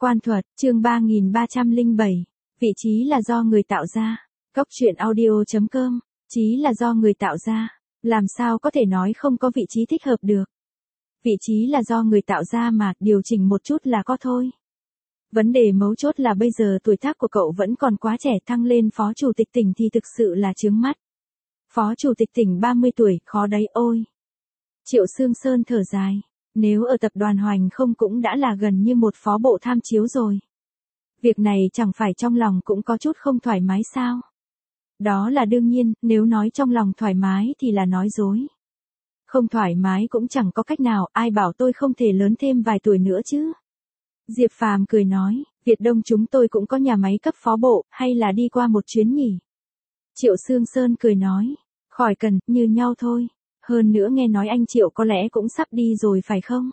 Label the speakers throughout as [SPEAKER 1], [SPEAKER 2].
[SPEAKER 1] Quan thuật, chương 3307. Vị trí là do người tạo ra. Cốc truyện audio.com. Trí là do người tạo ra. Làm sao có thể nói không có vị trí thích hợp được. Vị trí là do người tạo ra mà, điều chỉnh một chút là có thôi. Vấn đề mấu chốt là bây giờ tuổi tác của cậu vẫn còn quá trẻ, thăng lên phó chủ tịch tỉnh thì thực sự là chướng mắt. Phó chủ tịch tỉnh 30 tuổi, khó đấy ôi. Triệu Sương Sơn thở dài. Nếu ở tập đoàn Hoành Không cũng đã là gần như một phó bộ tham chiếu rồi. Việc này chẳng phải trong lòng cũng có chút không thoải mái sao? Đó là đương nhiên, nếu nói trong lòng thoải mái thì là nói dối. Không thoải mái cũng chẳng có cách nào, ai bảo tôi không thể lớn thêm vài tuổi nữa chứ? Diệp Phàm cười nói, Việt Đông chúng tôi cũng có nhà máy cấp phó bộ, hay là đi qua một chuyến nhỉ? Triệu Sương Sơn cười nói, khỏi cần, như nhau thôi. Hơn nữa nghe nói anh Triệu có lẽ cũng sắp đi rồi phải không?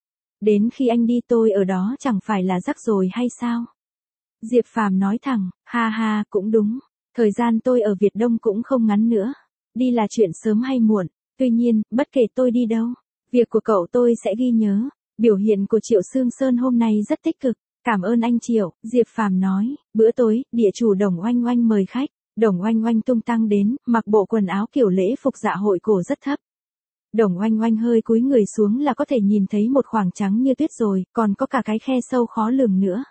[SPEAKER 1] Đến khi anh đi tôi ở đó chẳng phải là rắc rồi hay sao? Diệp Phàm nói thẳng, ha ha, cũng đúng. Thời gian tôi ở Việt Đông cũng không ngắn nữa. Đi là chuyện sớm hay muộn. Tuy nhiên, bất kể tôi đi đâu, việc của cậu tôi sẽ ghi nhớ. Biểu hiện của Triệu Sương Sơn hôm nay rất tích cực. Cảm ơn anh Triệu, Diệp Phàm nói. Bữa tối, địa chủ Đồng Oanh Oanh mời khách. Đồng Oanh Oanh tung tăng đến, mặc bộ quần áo kiểu lễ phục dạ hội cổ rất thấp. Đồng Oanh Oanh hơi cúi người xuống là có thể nhìn thấy một khoảng trắng như tuyết rồi, còn có cả cái khe sâu khó lường nữa.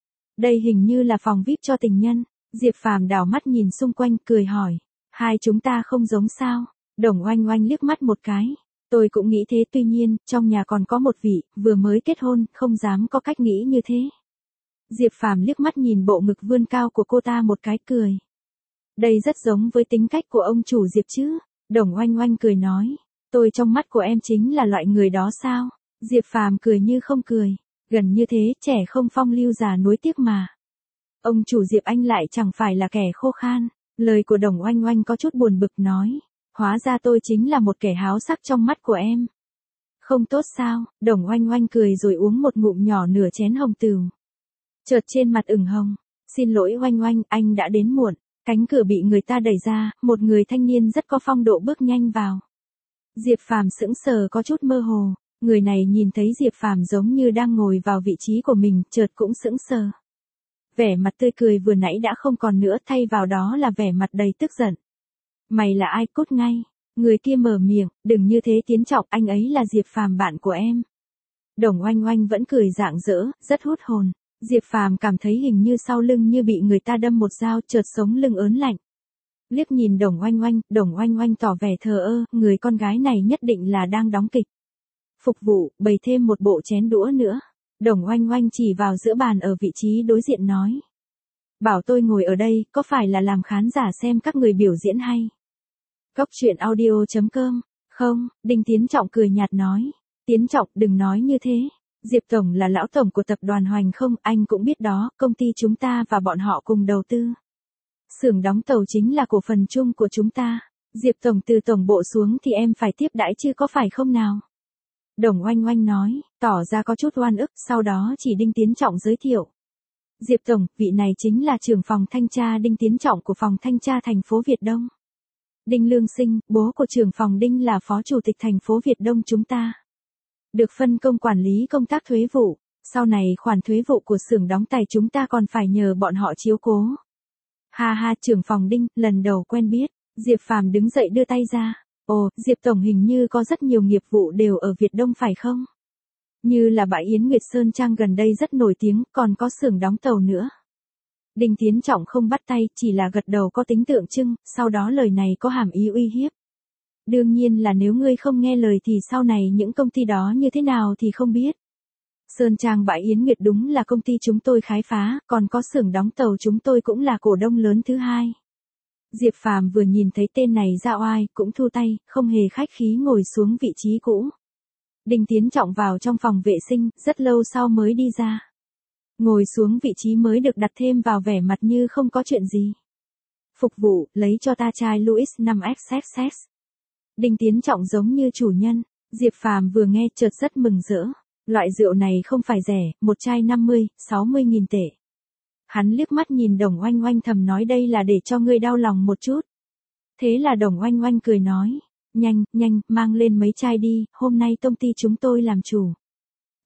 [SPEAKER 1] Đây hình như là phòng VIP cho tình nhân. Diệp Phàm đảo mắt nhìn xung quanh cười hỏi. Hai chúng ta không giống sao? Đồng Oanh Oanh liếc mắt một cái. Tôi cũng nghĩ thế, tuy nhiên, trong nhà còn có một vị, vừa mới kết hôn, không dám có cách nghĩ như thế. Diệp Phàm liếc mắt nhìn bộ ngực vươn cao của cô ta một cái cười. Đây rất giống với tính cách của ông chủ Diệp chứ. Đồng Oanh Oanh cười nói. Tôi trong mắt của em chính là loại người đó sao? Diệp Phàm cười như không cười. Gần như thế, trẻ không phong lưu già nuối tiếc mà. Ông chủ Diệp anh lại chẳng phải là kẻ khô khan. Lời của Đồng Oanh Oanh có chút buồn bực nói. Hóa ra tôi chính là một kẻ háo sắc trong mắt của em. Không tốt sao? Đồng Oanh Oanh cười rồi uống một ngụm nhỏ nửa chén hồng tửu. Chợt trên mặt ửng hồng. Xin lỗi Oanh Oanh, anh đã đến muộn. Cánh cửa bị người ta đẩy ra, một người thanh niên rất có phong độ bước nhanh vào. Diệp Phàm sững sờ có chút mơ hồ, người này nhìn thấy Diệp Phàm giống như đang ngồi vào vị trí của mình, chợt cũng sững sờ. Vẻ mặt tươi cười vừa nãy đã không còn nữa, thay vào đó là vẻ mặt đầy tức giận. Mày là ai, cút ngay. Người kia mở miệng, đừng như thế Tiến Trọng, anh ấy là Diệp Phàm bạn của em. Đồng Oanh Oanh vẫn cười rạng rỡ, rất hút hồn. Diệp Phàm cảm thấy hình như sau lưng như bị người ta đâm một dao, chợt sống lưng ớn lạnh. Liếc nhìn Đồng Oanh Oanh tỏ vẻ thờ ơ, người con gái này nhất định là đang đóng kịch. Phục vụ, bày thêm một bộ chén đũa nữa. Đồng Oanh Oanh chỉ vào giữa bàn ở vị trí đối diện nói. Bảo tôi ngồi ở đây, có phải là làm khán giả xem các người biểu diễn hay? Cốc truyện audio.com. Không, Đinh Tiến Trọng cười nhạt nói. Tiến Trọng, đừng nói như thế. Diệp Tổng là lão tổng của tập đoàn Hoành Không, anh cũng biết đó, công ty chúng ta và bọn họ cùng đầu tư. Xưởng đóng tàu chính là cổ phần chung của chúng ta. Diệp Tổng từ tổng bộ xuống thì em phải tiếp đãi chứ có phải không nào? Đồng Oanh Oanh nói, tỏ ra có chút oan ức, sau đó chỉ Đinh Tiến Trọng giới thiệu. Diệp Tổng, vị này chính là trưởng phòng thanh tra Đinh Tiến Trọng của phòng thanh tra thành phố Việt Đông. Đinh Lương Sinh, bố của trưởng phòng Đinh là phó chủ tịch thành phố Việt Đông chúng ta. Được phân công quản lý công tác thuế vụ, sau này khoản thuế vụ của xưởng đóng tàu chúng ta còn phải nhờ bọn họ chiếu cố. Ha ha, trưởng phòng Đinh, lần đầu quen biết. Diệp Phàm đứng dậy đưa tay ra. Ồ, Diệp Tổng hình như có rất nhiều nghiệp vụ đều ở Việt Đông phải không? Như là bãi Yến Nguyệt Sơn Trang gần đây rất nổi tiếng, còn có xưởng đóng tàu nữa. Đinh Tiến Trọng không bắt tay, chỉ là gật đầu có tính tượng trưng, sau đó lời này có hàm ý uy hiếp. Đương nhiên là nếu ngươi không nghe lời thì sau này những công ty đó như thế nào thì không biết. Sơn Trang bãi Yến Nguyệt đúng là công ty chúng tôi khai phá, còn có xưởng đóng tàu chúng tôi cũng là cổ đông lớn thứ hai. Diệp Phàm vừa nhìn thấy tên này ra oai, cũng thu tay, không hề khách khí ngồi xuống vị trí cũ. Đinh Tiến Trọng vào trong phòng vệ sinh, rất lâu sau mới đi ra. Ngồi xuống vị trí mới được đặt thêm vào vẻ mặt như không có chuyện gì. Phục vụ, lấy cho ta chai Louis 5XXX. Đinh Tiến Trọng giống như chủ nhân. Diệp Phàm vừa nghe chợt rất mừng rỡ. Loại rượu này không phải rẻ, một chai 50, 60 nghìn tệ. Hắn liếc mắt nhìn Đồng Oanh Oanh thầm nói đây là để cho ngươi đau lòng một chút. Thế là Đồng Oanh Oanh cười nói. Nhanh, mang lên mấy chai đi, hôm nay công ty chúng tôi làm chủ.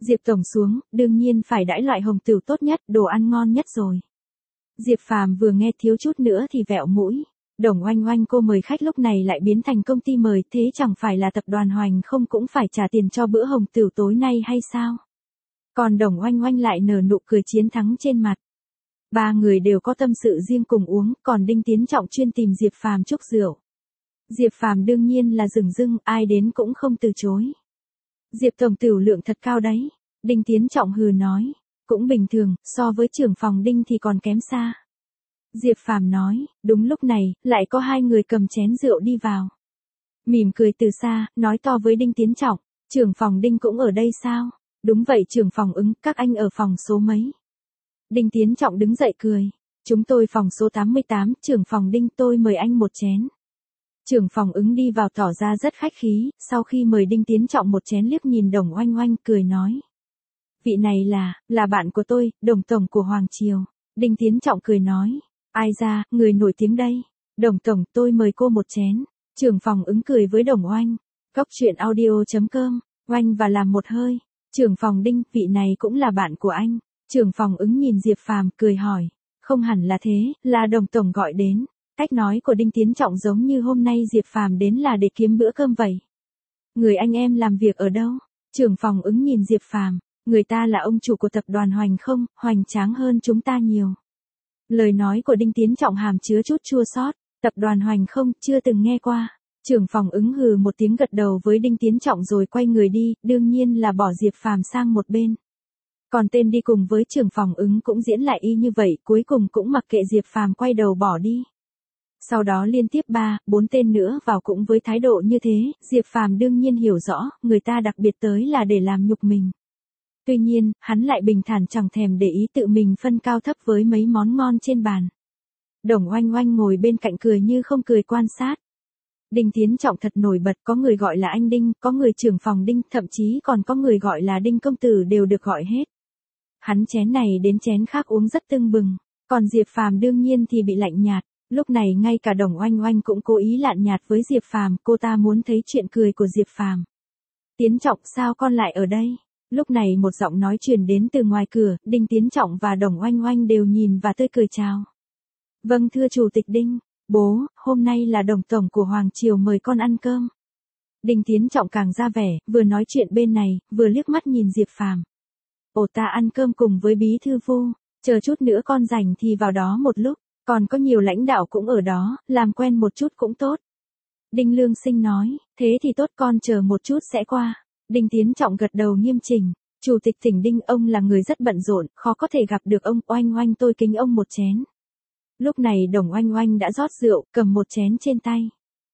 [SPEAKER 1] Diệp tổng xuống, đương nhiên phải đãi loại hồng tửu tốt nhất, đồ ăn ngon nhất rồi. Diệp Phàm vừa nghe thiếu chút nữa thì vẹo mũi. Đồng Oanh Oanh cô mời khách lúc này lại biến thành công ty mời, thế chẳng phải là tập đoàn Hoành không cũng phải trả tiền cho bữa hồng tửu tối nay hay sao? Còn Đồng Oanh Oanh lại nở nụ cười chiến thắng trên mặt. Ba người đều có tâm sự riêng cùng uống, còn Đinh Tiến Trọng chuyên tìm Diệp Phàm chúc rượu. Diệp Phàm đương nhiên là dửng dưng, ai đến cũng không từ chối. Diệp tổng tửu lượng thật cao đấy. Đinh Tiến Trọng hừ nói. Cũng bình thường, so với trưởng phòng Đinh thì còn kém xa. Diệp Phàm nói, đúng lúc này, lại có hai người cầm chén rượu đi vào. Mỉm cười từ xa, nói to với Đinh Tiến Trọng, trưởng phòng Đinh cũng ở đây sao? Đúng vậy trưởng phòng Ứng, các anh ở phòng số mấy? Đinh Tiến Trọng đứng dậy cười. Chúng tôi phòng số 88, trưởng phòng Đinh tôi mời anh một chén. Trưởng phòng Ứng đi vào tỏ ra rất khách khí, sau khi mời Đinh Tiến Trọng một chén liếc nhìn Đồng Oanh Oanh cười nói. Vị này là bạn của tôi, Đồng tổng của Hoàng Triều. Đinh Tiến Trọng cười nói. Ai ra, người nổi tiếng đây. Đồng tổng tôi mời cô một chén. Trưởng phòng Ứng cười với Đồng Oanh. Cốc truyện audio.com, Oanh và làm một hơi. Trưởng phòng Đinh, vị này cũng là bạn của anh. Trưởng phòng Ứng nhìn Diệp Phàm cười hỏi. Không hẳn là thế, là Đồng tổng gọi đến. Cách nói của Đinh Tiến Trọng giống như hôm nay Diệp Phàm đến là để kiếm bữa cơm vậy. Người anh em làm việc ở đâu? Trưởng phòng Ứng nhìn Diệp Phàm, người ta là ông chủ của tập đoàn Hoành không, hoành tráng hơn chúng ta nhiều. Lời nói của Đinh Tiến Trọng hàm chứa chút chua xót, tập đoàn Hoành không, chưa từng nghe qua. Trưởng phòng Ứng hừ một tiếng gật đầu với Đinh Tiến Trọng rồi quay người đi, đương nhiên là bỏ Diệp Phàm sang một bên. Còn tên đi cùng với trưởng phòng Ứng cũng diễn lại y như vậy, cuối cùng cũng mặc kệ Diệp Phàm quay đầu bỏ đi. Sau đó liên tiếp 3, 4 tên nữa vào cũng với thái độ như thế, Diệp Phàm đương nhiên hiểu rõ, người ta đặc biệt tới là để làm nhục mình. Tuy nhiên, hắn lại bình thản chẳng thèm để ý tự mình phân cao thấp với mấy món ngon trên bàn. Đồng Oanh Oanh ngồi bên cạnh cười như không cười quan sát. Đinh Tiến Trọng thật nổi bật, có người gọi là anh Đinh, có người trưởng phòng Đinh, thậm chí còn có người gọi là Đinh công tử đều được gọi hết. Hắn chén này đến chén khác uống rất tưng bừng, còn Diệp Phàm đương nhiên thì bị lạnh nhạt. Lúc này ngay cả Đồng Oanh Oanh cũng cố ý lạnh nhạt với Diệp Phàm, cô ta muốn thấy chuyện cười của Diệp Phàm. Tiến Trọng sao con lại ở đây? Lúc này một giọng nói truyền đến từ ngoài cửa, Đinh Tiến Trọng và Đồng Oanh Oanh đều nhìn và tươi cười chào. Vâng thưa chủ tịch Đinh, bố, hôm nay là Đồng tổng của Hoàng Triều mời con ăn cơm. Đinh Tiến Trọng càng ra vẻ, vừa nói chuyện bên này, vừa liếc mắt nhìn Diệp Phàm. Ồ ta ăn cơm cùng với bí thư Vu, chờ chút nữa con rảnh thì vào đó một lúc. Còn có nhiều lãnh đạo cũng ở đó, làm quen một chút cũng tốt. Đinh Lương Sinh nói, thế thì tốt con chờ một chút sẽ qua. Đinh Tiến Trọng gật đầu nghiêm chỉnh. Chủ tịch tỉnh Đinh ông là người rất bận rộn, khó có thể gặp được ông. Oanh Oanh tôi kính ông một chén. Lúc này Đồng Oanh Oanh đã rót rượu, cầm một chén trên tay.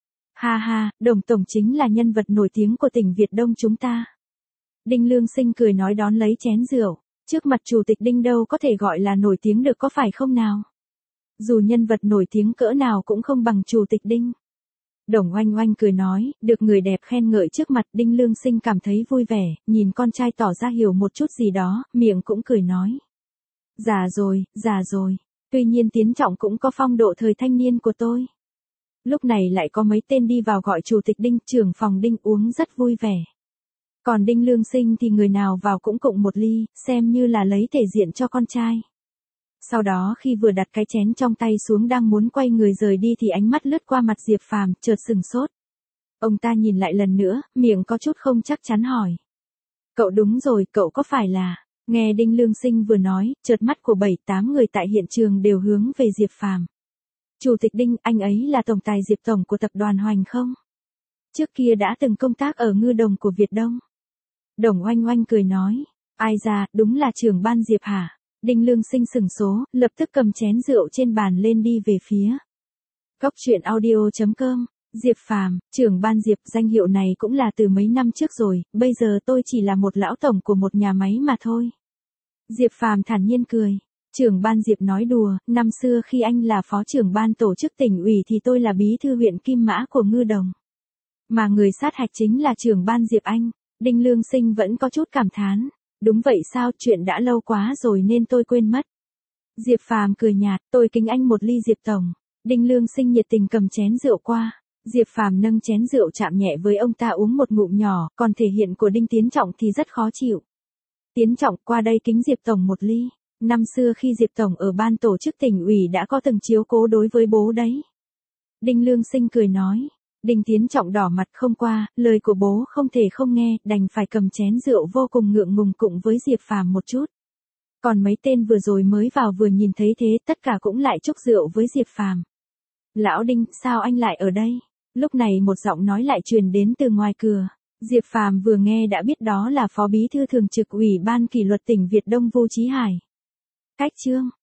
[SPEAKER 1] Ha ha, Đồng tổng chính là nhân vật nổi tiếng của tỉnh Việt Đông chúng ta. Đinh Lương Sinh cười nói đón lấy chén rượu. Trước mặt chủ tịch Đinh đâu có thể gọi là nổi tiếng được có phải không nào? Dù nhân vật nổi tiếng cỡ nào cũng không bằng chủ tịch Đinh. Đồng Oanh Oanh cười nói, được người đẹp khen ngợi trước mặt Đinh Lương Sinh cảm thấy vui vẻ, nhìn con trai tỏ ra hiểu một chút gì đó, miệng cũng cười nói. Già rồi, tuy nhiên Tiến Trọng cũng có phong độ thời thanh niên của tôi. Lúc này lại có mấy tên đi vào gọi chủ tịch Đinh, trưởng phòng Đinh uống rất vui vẻ. Còn Đinh Lương Sinh thì người nào vào cũng cụng một ly, xem như là lấy thể diện cho con trai. Sau đó khi vừa đặt cái chén trong tay xuống đang muốn quay người rời đi thì ánh mắt lướt qua mặt Diệp Phàm, chợt sừng sốt. Ông ta nhìn lại lần nữa, miệng có chút không chắc chắn hỏi. Cậu đúng rồi, cậu có phải là... Nghe Đinh Lương Sinh vừa nói, chợt mắt của 7-8 người tại hiện trường đều hướng về Diệp Phàm. Chủ tịch Đinh, anh ấy là tổng tài Diệp tổng của tập đoàn Hoành không? Trước kia đã từng công tác ở Ngư Đồng của Việt Đông. Đồng Oanh Oanh cười nói. Ai ra, đúng là trưởng ban Diệp hả? Đinh Lương Sinh sửng số, lập tức cầm chén rượu trên bàn lên đi về phía. Cốc truyện audio.com, Diệp Phàm, trưởng ban Diệp, danh hiệu này cũng là từ mấy năm trước rồi, bây giờ tôi chỉ là một lão tổng của một nhà máy mà thôi. Diệp Phàm thản nhiên cười. Trưởng ban Diệp nói đùa, năm xưa khi anh là phó trưởng ban tổ chức tỉnh ủy thì tôi là bí thư huyện Kim Mã của Ngư Đồng. Mà người sát hạch chính là trưởng ban Diệp anh. Đinh Lương Sinh vẫn có chút cảm thán. Đúng vậy sao, chuyện đã lâu quá rồi nên tôi quên mất. Diệp Phàm cười nhạt, tôi kính anh một ly Diệp tổng. Đinh Lương Sinh nhiệt tình cầm chén rượu qua. Diệp Phàm nâng chén rượu chạm nhẹ với ông ta uống một ngụm nhỏ, còn thể hiện của Đinh Tiến Trọng thì rất khó chịu. Tiến Trọng qua đây kính Diệp Tổng một ly. Năm xưa khi Diệp Tổng ở ban tổ chức tỉnh ủy đã có từng chiếu cố đối với bố đấy. Đinh Lương Sinh cười nói. Đinh Tiến Trọng đỏ mặt không qua, lời của bố không thể không nghe, đành phải cầm chén rượu vô cùng ngượng ngùng cụng với Diệp Phàm một chút. Còn mấy tên vừa rồi mới vào vừa nhìn thấy thế, tất cả cũng lại chúc rượu với Diệp Phàm. Lão Đinh, sao anh lại ở đây? Lúc này một giọng nói lại truyền đến từ ngoài cửa. Diệp Phàm vừa nghe đã biết đó là Phó Bí thư Thường trực Ủy ban Kỷ luật tỉnh Việt Đông Vu Chí Hải. Cách chương